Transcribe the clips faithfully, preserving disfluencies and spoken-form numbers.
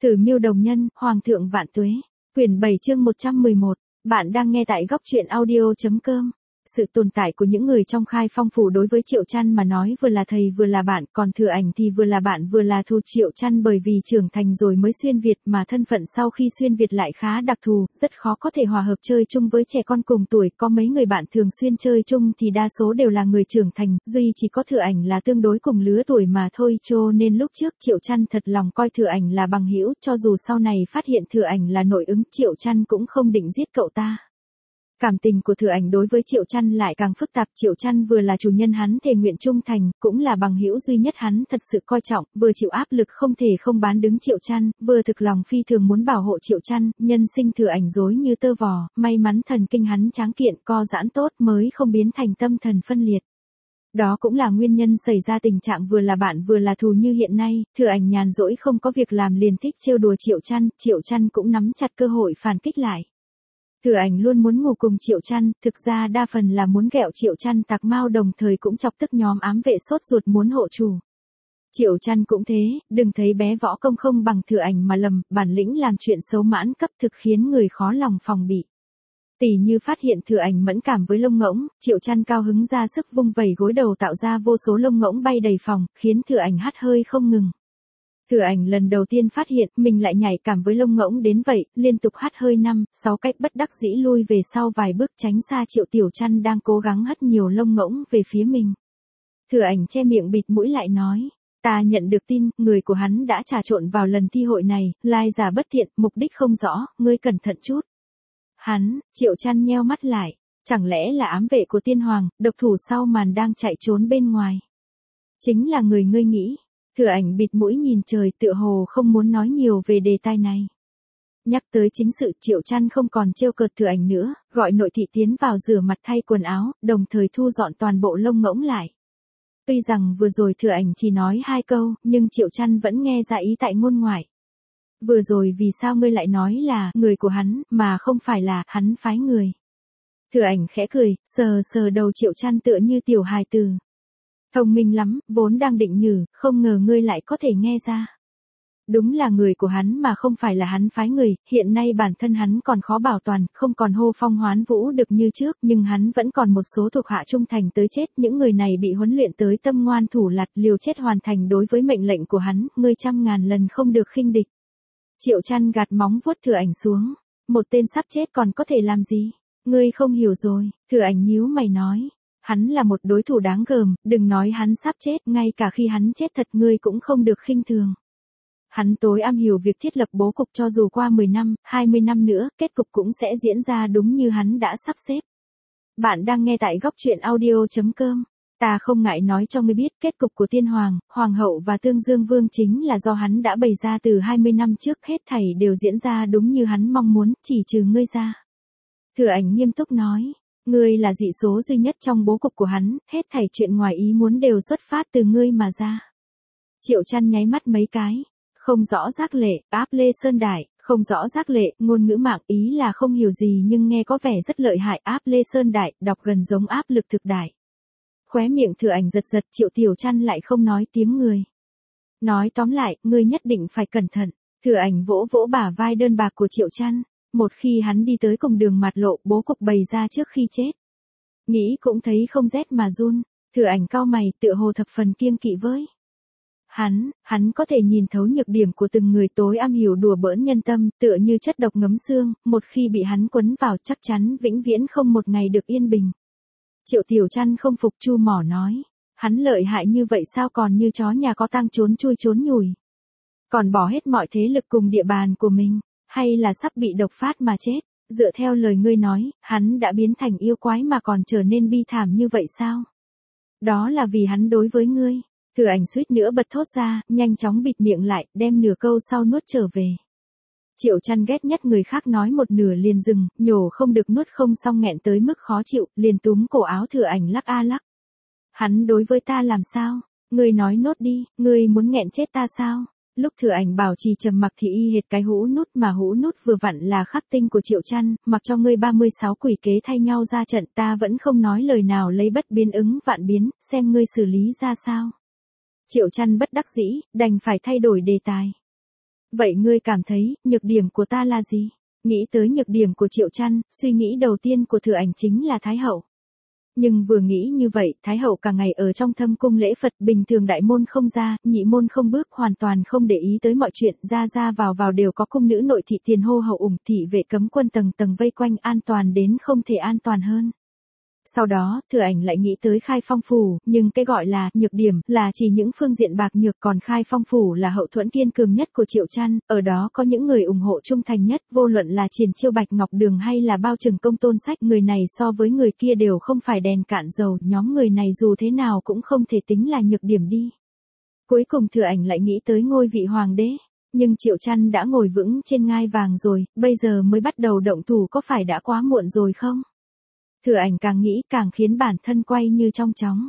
Tử Miêu Đồng Nhân, Hoàng thượng vạn tuế. Quyển bảy chương một trăm mười một. Bạn đang nghe tại góc truyện audio chấm com. Sự tồn tại của những người trong Khai Phong phủ đối với Triệu Chăn mà nói vừa là thầy vừa là bạn, còn Thừa Ảnh thì vừa là bạn vừa là thù. Triệu Chăn bởi vì trưởng thành rồi mới xuyên Việt, mà thân phận sau khi xuyên Việt lại khá đặc thù, rất khó có thể hòa hợp chơi chung với trẻ con cùng tuổi. Có mấy người bạn thường xuyên chơi chung thì đa số đều là người trưởng thành, duy chỉ có Thừa Ảnh là tương đối cùng lứa tuổi mà thôi. Cho nên lúc trước Triệu Chăn thật lòng coi Thừa Ảnh là bằng hữu, cho dù sau này phát hiện Thừa Ảnh là nội ứng, Triệu Chăn cũng không định giết cậu ta. Cảm tình của Thừa Ảnh đối với Triệu Chăn lại càng phức tạp. Triệu Chăn vừa là chủ nhân hắn thề nguyện trung thành, cũng là bằng hữu duy nhất hắn thật sự coi trọng, vừa chịu áp lực không thể không bán đứng Triệu Chăn, vừa thực lòng phi thường muốn bảo hộ Triệu Chăn. Nhân sinh Thừa Ảnh dối như tơ vò, may mắn thần kinh hắn tráng kiện co giãn tốt mới không biến thành tâm thần phân liệt. Đó cũng là nguyên nhân xảy ra tình trạng vừa là bạn vừa là thù như hiện nay. Thừa Ảnh nhàn rỗi không có việc làm liền thích trêu đùa Triệu Chăn, Triệu Chăn cũng nắm chặt cơ hội phản kích lại. Thừa Ảnh luôn muốn ngủ cùng Triệu Chăn, thực ra đa phần là muốn ghẹo Triệu Chăn tạc mao, đồng thời cũng chọc tức nhóm ám vệ sốt ruột muốn hộ chủ. Triệu Chăn cũng thế, đừng thấy bé võ công không bằng Thừa Ảnh mà lầm, bản lĩnh làm chuyện xấu mãn cấp thực khiến người khó lòng phòng bị. Tỷ như phát hiện Thừa Ảnh mẫn cảm với lông ngỗng, Triệu Chăn cao hứng ra sức vung vẩy gối đầu tạo ra vô số lông ngỗng bay đầy phòng, khiến Thừa Ảnh hắt hơi không ngừng. Thừa Ảnh lần đầu tiên phát hiện mình lại nhạy cảm với lông ngỗng đến vậy, liên tục hắt hơi năm, sáu cách bất đắc dĩ lui về sau vài bước tránh xa Triệu Tiểu Chăn đang cố gắng hất nhiều lông ngỗng về phía mình. Thừa Ảnh che miệng bịt mũi lại nói, ta nhận được tin, người của hắn đã trà trộn vào lần thi hội này, lai giả bất thiện, mục đích không rõ, ngươi cẩn thận chút. Hắn, Triệu Chăn nheo mắt lại, chẳng lẽ là ám vệ của Tiên Hoàng, độc thủ sau màn đang chạy trốn bên ngoài. Chính là người ngươi nghĩ. Thừa Ảnh bịt mũi nhìn trời, tựa hồ không muốn nói nhiều về đề tài này. Nhắc tới chính sự, Triệu Chăn không còn trêu cợt Thừa Ảnh nữa, gọi nội thị tiến vào rửa mặt thay quần áo, đồng thời thu dọn toàn bộ lông ngỗng lại. Tuy rằng vừa rồi Thừa Ảnh chỉ nói hai câu, nhưng Triệu Chăn vẫn nghe ra ý tại ngôn ngoại. Vừa rồi vì sao ngươi lại nói là người của hắn, mà không phải là hắn phái người? Thừa Ảnh khẽ cười, sờ sờ đầu Triệu Chăn tựa như tiểu hài tử. Thông minh lắm, vốn đang định nhử, không ngờ ngươi lại có thể nghe ra. Đúng là người của hắn mà không phải là hắn phái người, hiện nay bản thân hắn còn khó bảo toàn, không còn hô phong hoán vũ được như trước, nhưng hắn vẫn còn một số thuộc hạ trung thành tới chết, những người này bị huấn luyện tới tâm ngoan thủ lạt, liều chết hoàn thành đối với mệnh lệnh của hắn, ngươi trăm ngàn lần không được khinh địch. Triệu Chăn gạt móng vuốt Thừa Ảnh xuống, một tên sắp chết còn có thể làm gì? Ngươi không hiểu rồi, Thừa Ảnh nhíu mày nói. Hắn là một đối thủ đáng gờm, đừng nói hắn sắp chết, ngay cả khi hắn chết thật ngươi cũng không được khinh thường. Hắn tối am hiểu việc thiết lập bố cục, cho dù qua mười năm, hai mươi năm nữa, kết cục cũng sẽ diễn ra đúng như hắn đã sắp xếp. Bạn đang nghe tại góc truyện audio chấm com. Ta không ngại nói cho ngươi biết, kết cục của Tiên Hoàng, Hoàng hậu và Tương Dương Vương chính là do hắn đã bày ra từ hai mươi năm trước, hết thảy đều diễn ra đúng như hắn mong muốn, chỉ trừ ngươi ra. Thừa Ảnh nghiêm túc nói. Ngươi là dị số duy nhất trong bố cục của hắn, hết thảy chuyện ngoài ý muốn đều xuất phát từ ngươi mà ra. Triệu Chăn nháy mắt mấy cái, không rõ giác lệ, áp lê sơn đại, không rõ giác lệ, ngôn ngữ mạng ý là không hiểu gì nhưng nghe có vẻ rất lợi hại, áp lê sơn đại, đọc gần giống áp lực thực đại. Khóe miệng Thừa Ảnh giật giật, Triệu Tiểu Chăn lại không nói tiếng người. Nói tóm lại, ngươi nhất định phải cẩn thận. Thừa Ảnh vỗ vỗ bả vai đơn bạc của Triệu Chăn. Một khi hắn đi tới cùng đường mạt lộ, bố cục bày ra trước khi chết. Nghĩ cũng thấy không rét mà run, Thừa Ảnh cau mày, tựa hồ thập phần kiêng kỵ với. Hắn, hắn có thể nhìn thấu nhược điểm của từng người, tối am hiểu đùa bỡn nhân tâm, tựa như chất độc ngấm xương, một khi bị hắn quấn vào chắc chắn vĩnh viễn không một ngày được yên bình. Triệu Tiểu Chăn không phục chu mỏ nói, hắn lợi hại như vậy sao còn như chó nhà có tang trốn chui trốn nhủi. Còn bỏ hết mọi thế lực cùng địa bàn của mình. Hay là sắp bị độc phát mà chết, dựa theo lời ngươi nói, hắn đã biến thành yêu quái mà còn trở nên bi thảm như vậy sao? Đó là vì hắn đối với ngươi. Thừa Ảnh suýt nữa bật thốt ra, nhanh chóng bịt miệng lại, đem nửa câu sau nuốt trở về. Triệu Chăn ghét nhất người khác nói một nửa liền dừng, nhổ không được nuốt không xong nghẹn tới mức khó chịu, liền túm cổ áo Thừa Ảnh lắc a lắc. Hắn đối với ta làm sao? Ngươi nói nốt đi, ngươi muốn nghẹn chết ta sao? Lúc Thừa Ảnh bảo trì trầm mặc thì y hệt cái hũ nút mà hũ nút vừa vặn là khắc tinh của Triệu Chăn, mặc cho ngươi ba mươi sáu quỷ kế thay nhau ra trận, ta vẫn không nói lời nào, lấy bất biến ứng vạn biến, xem ngươi xử lý ra sao. Triệu Chăn bất đắc dĩ, đành phải thay đổi đề tài. Vậy ngươi cảm thấy, nhược điểm của ta là gì? Nghĩ tới nhược điểm của Triệu Trăn, suy nghĩ đầu tiên của Thừa Ảnh chính là Thái Hậu. Nhưng vừa nghĩ như vậy, Thái Hậu cả ngày ở trong thâm cung lễ Phật, bình thường đại môn không ra, nhị môn không bước, hoàn toàn không để ý tới mọi chuyện, ra ra vào vào đều có cung nữ nội thị tiền hô hậu ủng, thị vệ cấm quân tầng tầng vây quanh, an toàn đến không thể an toàn hơn. Sau đó, Thừa Ảnh lại nghĩ tới Khai Phong phủ, nhưng cái gọi là nhược điểm là chỉ những phương diện bạc nhược, còn Khai Phong phủ là hậu thuẫn kiên cường nhất của Triệu Trăn, ở đó có những người ủng hộ trung thành nhất, vô luận là Triển Chiêu Bạch Ngọc Đường hay là Bao Trừng Công Tôn Sách, người này so với người kia đều không phải đèn cạn dầu, nhóm người này dù thế nào cũng không thể tính là nhược điểm đi. Cuối cùng Thừa Ảnh lại nghĩ tới ngôi vị hoàng đế. Nhưng Triệu Trăn đã ngồi vững trên ngai vàng rồi, bây giờ mới bắt đầu động thủ, có phải đã quá muộn rồi không? Thừa Ảnh càng nghĩ càng khiến bản thân quay như trong chóng.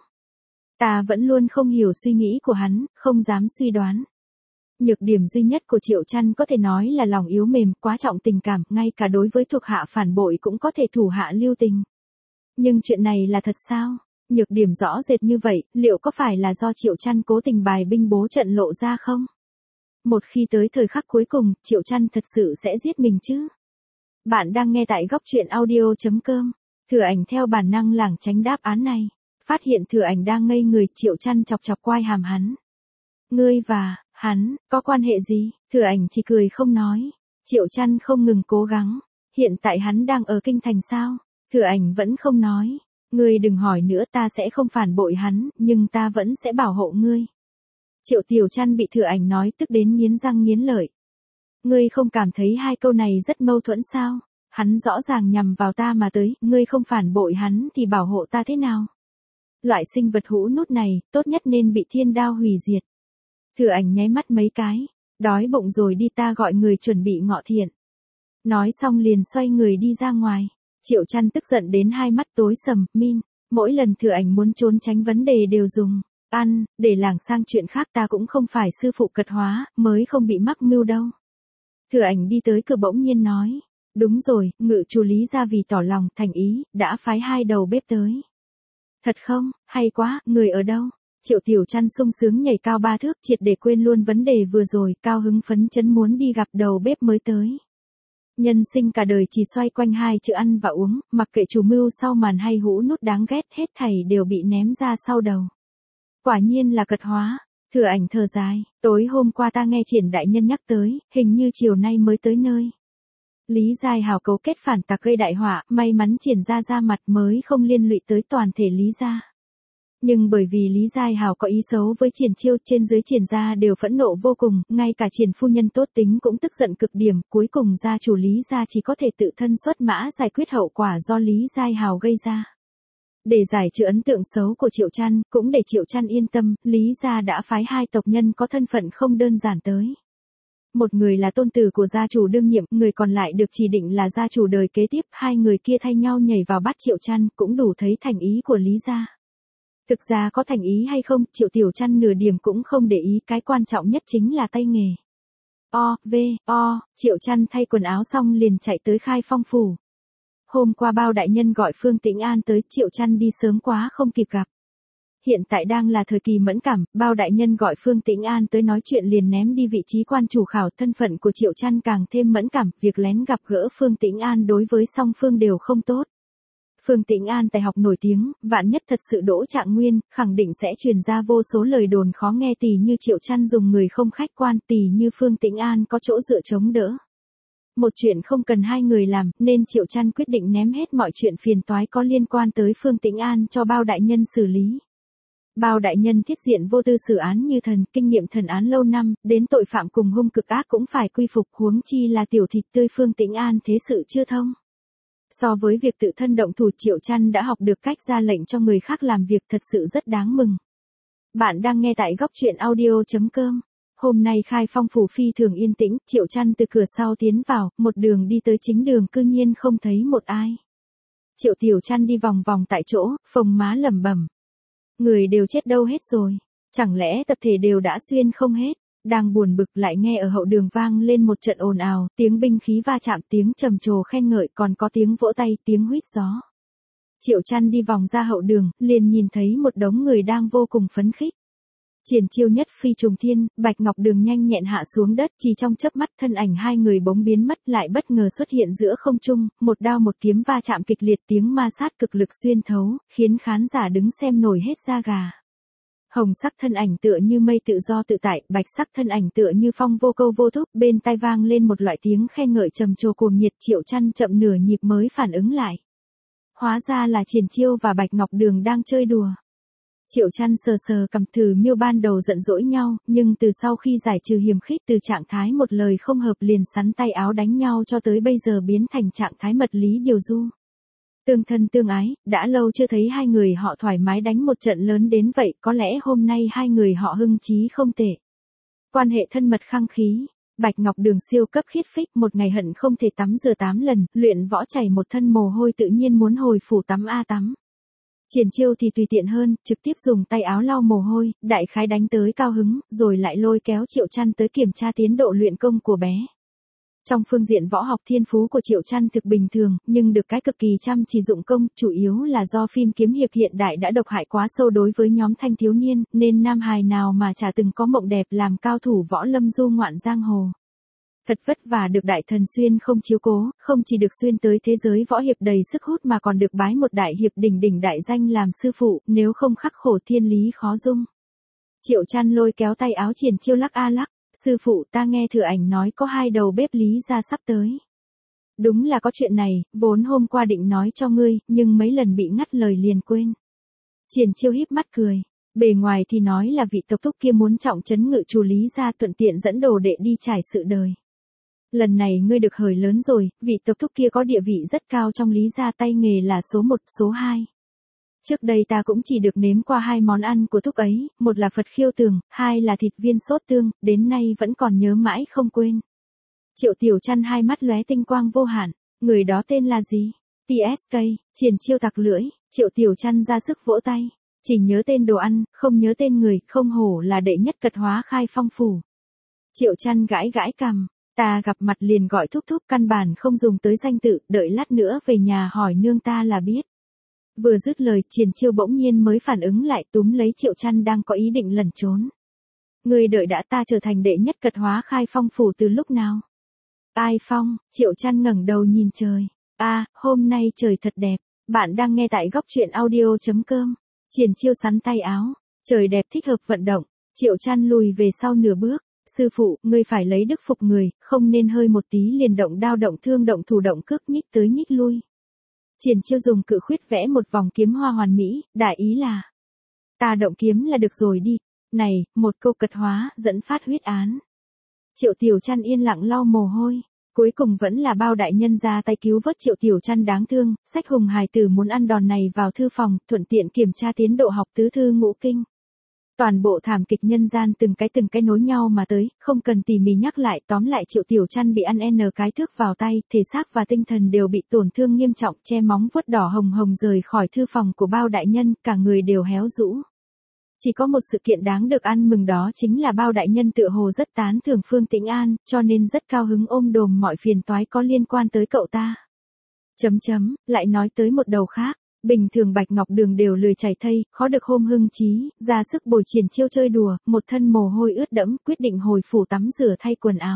Ta vẫn luôn không hiểu suy nghĩ của hắn, không dám suy đoán. Nhược điểm duy nhất của Triệu Trăn có thể nói là lòng yếu mềm, quá trọng tình cảm, ngay cả đối với thuộc hạ phản bội cũng có thể thủ hạ lưu tình. Nhưng chuyện này là thật sao? Nhược điểm rõ rệt như vậy, liệu có phải là do Triệu Trăn cố tình bài binh bố trận lộ ra không? Một khi tới thời khắc cuối cùng, Triệu Trăn thật sự sẽ giết mình chứ? Bạn đang nghe tại góc truyện audio chấm com. Thừa Ảnh theo bản năng lảng tránh đáp án này. Phát hiện Thừa Ảnh đang ngây người, Triệu Trăn chọc chọc quai hàm hắn. Ngươi và, hắn, có quan hệ gì? Thừa Ảnh chỉ cười không nói. Triệu Trăn không ngừng cố gắng. Hiện tại hắn đang ở kinh thành sao? Thừa Ảnh vẫn không nói. Ngươi đừng hỏi nữa, ta sẽ không phản bội hắn, nhưng ta vẫn sẽ bảo hộ ngươi. Triệu Tiểu Trăn bị Thừa Ảnh nói tức đến nghiến răng nghiến lợi. Ngươi không cảm thấy hai câu này rất mâu thuẫn sao? Hắn rõ ràng nhằm vào ta mà tới, ngươi không phản bội hắn thì bảo hộ ta thế nào? Loại sinh vật hũ nút này, tốt nhất nên bị thiên đao hủy diệt. Thừa Ảnh nháy mắt mấy cái, đói bụng rồi đi, ta gọi người chuẩn bị ngọ thiện. Nói xong liền xoay người đi ra ngoài. Triệu Trăn tức giận đến hai mắt tối sầm, min, mỗi lần Thừa Ảnh muốn trốn tránh vấn đề đều dùng ăn, để lảng sang chuyện khác, ta cũng không phải sư phụ cật hóa, mới không bị mắc mưu đâu. Thừa Ảnh đi tới cửa bỗng nhiên nói. Đúng rồi, ngự chủ Lý gia vì tỏ lòng thành ý, đã phái hai đầu bếp tới. Thật không, hay quá, người ở đâu? Triệu Tiểu Trăn sung sướng nhảy cao ba thước, triệt để quên luôn vấn đề vừa rồi, cao hứng phấn chấn muốn đi gặp đầu bếp mới tới. Nhân sinh cả đời chỉ xoay quanh hai chữ ăn và uống, mặc kệ chủ mưu sau màn hay hũ nút đáng ghét, hết thảy đều bị ném ra sau đầu. Quả nhiên là cật hóa. Thừa Ảnh thở dài, tối hôm qua ta nghe Triển đại nhân nhắc tới, hình như chiều nay mới tới nơi. Lý Giai Hào cấu kết phản tặc gây đại họa, may mắn Triển gia ra mặt mới không liên lụy tới toàn thể Lý gia. Nhưng bởi vì Lý Giai Hào có ý xấu với Triển Chiêu, trên dưới Triển gia đều phẫn nộ vô cùng, ngay cả Triển phu nhân tốt tính cũng tức giận cực điểm, cuối cùng gia chủ Lý gia chỉ có thể tự thân xuất mã giải quyết hậu quả do Lý Giai Hào gây ra. Để giải trừ ấn tượng xấu của Triệu Trăn, cũng để Triệu Trăn yên tâm, Lý gia đã phái hai tộc nhân có thân phận không đơn giản tới. Một người là tôn tử của gia chủ đương nhiệm, người còn lại được chỉ định là gia chủ đời kế tiếp, hai người kia thay nhau nhảy vào bắt Triệu Trăn, cũng đủ thấy thành ý của Lý gia. Thực ra có thành ý hay không, Triệu Tiểu Trăn nửa điểm cũng không để ý, cái quan trọng nhất chính là tay nghề. O, V, O, Triệu Trăn thay quần áo xong liền chạy tới Khai Phong phủ. Hôm qua Bao đại nhân gọi Phương Tĩnh An tới, Triệu Trăn đi sớm quá không kịp gặp. Hiện tại đang là thời kỳ mẫn cảm, Bao đại nhân gọi Phương Tĩnh An tới nói chuyện liền ném đi vị trí quan chủ khảo, thân phận của Triệu Trăn càng thêm mẫn cảm, việc lén gặp gỡ Phương Tĩnh An đối với song phương đều không tốt. Phương Tĩnh An tài học nổi tiếng, vạn nhất thật sự đỗ trạng nguyên, khẳng định sẽ truyền ra vô số lời đồn khó nghe, tỉ như Triệu Trăn dùng người không khách quan, tỉ như Phương Tĩnh An có chỗ dựa chống đỡ. Một chuyện không cần hai người làm, nên Triệu Trăn quyết định ném hết mọi chuyện phiền toái có liên quan tới Phương Tĩnh An cho Bao đại nhân xử lý. Bao đại nhân thiết diện vô tư xử án như thần, kinh nghiệm thần án lâu năm, đến tội phạm cùng hung cực ác cũng phải quy phục, huống chi là tiểu thịt tươi Phương Tĩnh An thế sự chưa thông. So với việc tự thân động thủ, Triệu Trăn đã học được cách ra lệnh cho người khác làm việc, thật sự rất đáng mừng. Bạn đang nghe tại góc truyện audio chấm com. Hôm nay Khai Phong phủ phi thường yên tĩnh, Triệu Trăn từ cửa sau tiến vào, một đường đi tới chính đường cư nhiên không thấy một ai. Triệu Tiểu Trăn đi vòng vòng tại chỗ, phồng má lẩm bẩm. Người đều chết đâu hết rồi, chẳng lẽ tập thể đều đã xuyên không hết. Đang buồn bực lại nghe ở hậu đường vang lên một trận ồn ào, tiếng binh khí va chạm, tiếng trầm trồ khen ngợi, còn có tiếng vỗ tay, tiếng huýt gió. Triệu Trăn đi vòng ra hậu đường, liền nhìn thấy một đống người đang vô cùng phấn khích. Triển chiêu nhất phi trùng thiên, Bạch Ngọc Đường nhanh nhẹn hạ xuống đất, chỉ trong chớp mắt thân ảnh hai người bỗng biến mất lại bất ngờ xuất hiện giữa không trung, một đao một kiếm va chạm kịch liệt, tiếng ma sát cực lực xuyên thấu, khiến khán giả đứng xem nổi hết da gà. Hồng sắc thân ảnh tựa như mây tự do tự tại, bạch sắc thân ảnh tựa như phong vô câu vô thúc, bên tai vang lên một loại tiếng khen ngợi trầm trồ cuồng nhiệt. Triệu Chăn chậm nửa nhịp mới phản ứng lại. Hóa ra là Triển chiêu và Bạch Ngọc Đường đang chơi đùa. Triệu Chăn sờ sờ cầm, Thử Miêu ban đầu giận dỗi nhau, nhưng từ sau khi giải trừ hiềm khích từ trạng thái một lời không hợp liền sắn tay áo đánh nhau cho tới bây giờ biến thành trạng thái mật lý điều du. Tương thân tương ái, đã lâu chưa thấy hai người họ thoải mái đánh một trận lớn đến vậy, có lẽ hôm nay hai người họ hưng chí không tệ. Quan hệ thân mật khăng khí, Bạch Ngọc Đường siêu cấp khiết phích, một ngày hận không thể tắm rửa tám lần, luyện võ chảy một thân mồ hôi tự nhiên muốn hồi phủ tắm a tắm. Triển chiêu thì tùy tiện hơn, trực tiếp dùng tay áo lau mồ hôi, đại khái đánh tới cao hứng, rồi lại lôi kéo Triệu Chăn tới kiểm tra tiến độ luyện công của bé. Trong phương diện võ học thiên phú của Triệu Chăn thực bình thường, nhưng được cái cực kỳ chăm chỉ dụng công, chủ yếu là do phim kiếm hiệp hiện đại đã độc hại quá sâu đối với nhóm thanh thiếu niên, nên nam hài nào mà chả từng có mộng đẹp làm cao thủ võ lâm du ngoạn giang hồ. Thật vất vả được đại thần xuyên không chiếu cố, không chỉ được xuyên tới thế giới võ hiệp đầy sức hút mà còn được bái một đại hiệp đỉnh đỉnh đại danh làm sư phụ, nếu không khắc khổ thiên lý khó dung. Triệu Chăn lôi kéo tay áo Triển chiêu lắc a lắc. Sư phụ, ta nghe Thừa Ảnh nói có hai đầu bếp Lý gia sắp tới. Đúng là có chuyện này, vốn hôm qua định nói cho ngươi, nhưng mấy lần bị ngắt lời liền quên. Triển chiêu híp mắt cười. Bề ngoài thì nói là vị tộc thúc kia muốn trọng trấn ngự chủ Lý gia, thuận tiện dẫn đồ đệ đi trải sự đời. Lần này ngươi được hời lớn rồi, vị tộc thúc kia có địa vị rất cao trong Lý gia, tay nghề là số một, số hai. Trước đây ta cũng chỉ được nếm qua hai món ăn của thúc ấy, một là Phật khiêu tường, hai là thịt viên sốt tương, đến nay vẫn còn nhớ mãi không quên. Triệu Tiểu Chăn hai mắt lóe tinh quang vô hạn, người đó tên là gì? tê ét ca, Triển chiêu tặc lưỡi, Triệu Tiểu Chăn ra sức vỗ tay, chỉ nhớ tên đồ ăn, không nhớ tên người, không hổ là đệ nhất cật hóa khai phong phủ. Triệu Chăn gãi gãi cằm, ta gặp mặt liền gọi thúc thúc, căn bản không dùng tới danh tự, đợi lát nữa về nhà hỏi nương ta là biết. Vừa dứt lời, Triển chiêu bỗng nhiên mới phản ứng lại, túm lấy Triệu Chăn đang có ý định lẩn trốn. Người đợi đã, ta trở thành đệ nhất cật hóa khai phong phủ từ lúc nào? Ai phong? Triệu Chăn ngẩng đầu nhìn trời. A, à, hôm nay trời thật đẹp. Bạn đang nghe tại góc truyện audio chấm com. Triển chiêu sắn tay áo. Trời đẹp thích hợp vận động. Triệu Chăn lùi về sau nửa bước. Sư phụ, ngươi phải lấy đức phục người, không nên hơi một tí liền động đao động thương động thủ động cước, nhích tới nhích lui. Triển chiêu dùng cự khuyết vẽ một vòng kiếm hoa hoàn mỹ, đại ý là ta động kiếm là được rồi đi. Này, một câu cật hóa, dẫn phát huyết án. Triệu Tiểu Chăn yên lặng lau mồ hôi. Cuối cùng vẫn là bao đại nhân ra tay cứu vớt Triệu Tiểu Chăn đáng thương, sách hùng hài tử muốn ăn đòn này vào thư phòng, thuận tiện kiểm tra tiến độ học tứ thư ngũ kinh. Toàn bộ thảm kịch nhân gian từng cái từng cái nối nhau mà tới, không cần tỉ mỉ nhắc lại, tóm lại Triệu Tiểu Chăn bị ăn n cái thước vào tay, thể xác và tinh thần đều bị tổn thương nghiêm trọng, che móng vuốt đỏ hồng hồng rời khỏi thư phòng của bao đại nhân, cả người đều héo rũ. Chỉ có một sự kiện đáng được ăn mừng, đó chính là bao đại nhân tựa hồ rất tán thưởng Phương Tĩnh An, cho nên rất cao hứng ôm đồm mọi phiền toái có liên quan tới cậu ta. Chấm chấm, lại nói tới một đầu khác. Bình thường Bạch Ngọc Đường đều lười chảy thây, khó được hôm hưng chí, ra sức bồi Triển chiêu chơi đùa, một thân mồ hôi ướt đẫm, quyết định hồi phủ tắm rửa thay quần áo.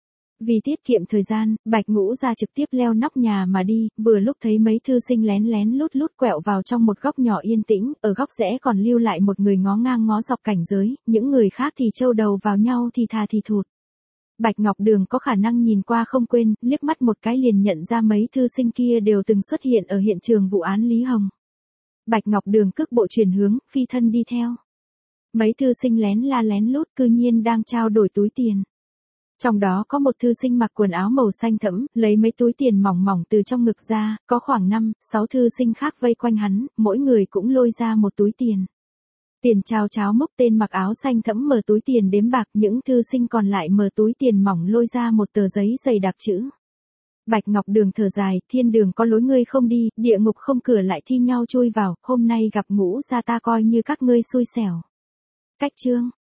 Vì tiết kiệm thời gian, Bạch Ngũ ra trực tiếp leo nóc nhà mà đi, vừa lúc thấy mấy thư sinh lén lén lút lút quẹo vào trong một góc nhỏ yên tĩnh, ở góc rẽ còn lưu lại một người ngó ngang ngó dọc cảnh giới, những người khác thì trâu đầu vào nhau thì thà thì thụt. Bạch Ngọc Đường có khả năng nhìn qua không quên, liếc mắt một cái liền nhận ra mấy thư sinh kia đều từng xuất hiện ở hiện trường vụ án Lý Hồng. Bạch Ngọc Đường cước bộ chuyển hướng, phi thân đi theo. Mấy thư sinh lén la lén lút cư nhiên đang trao đổi túi tiền. Trong đó có một thư sinh mặc quần áo màu xanh thẫm, lấy mấy túi tiền mỏng mỏng từ trong ngực ra, có khoảng năm, sáu thư sinh khác vây quanh hắn, mỗi người cũng lôi ra một túi tiền. Tiền chào cháo mốc tên mặc áo xanh thẫm mở túi tiền đếm bạc, những thư sinh còn lại mở túi tiền mỏng lôi ra một tờ giấy dày đặc chữ. Bạch Ngọc Đường thở dài, thiên đường có lối ngươi không đi, địa ngục không cửa lại thi nhau chui vào, hôm nay gặp Ngũ gia ta coi như các ngươi xui xẻo. Cách chương.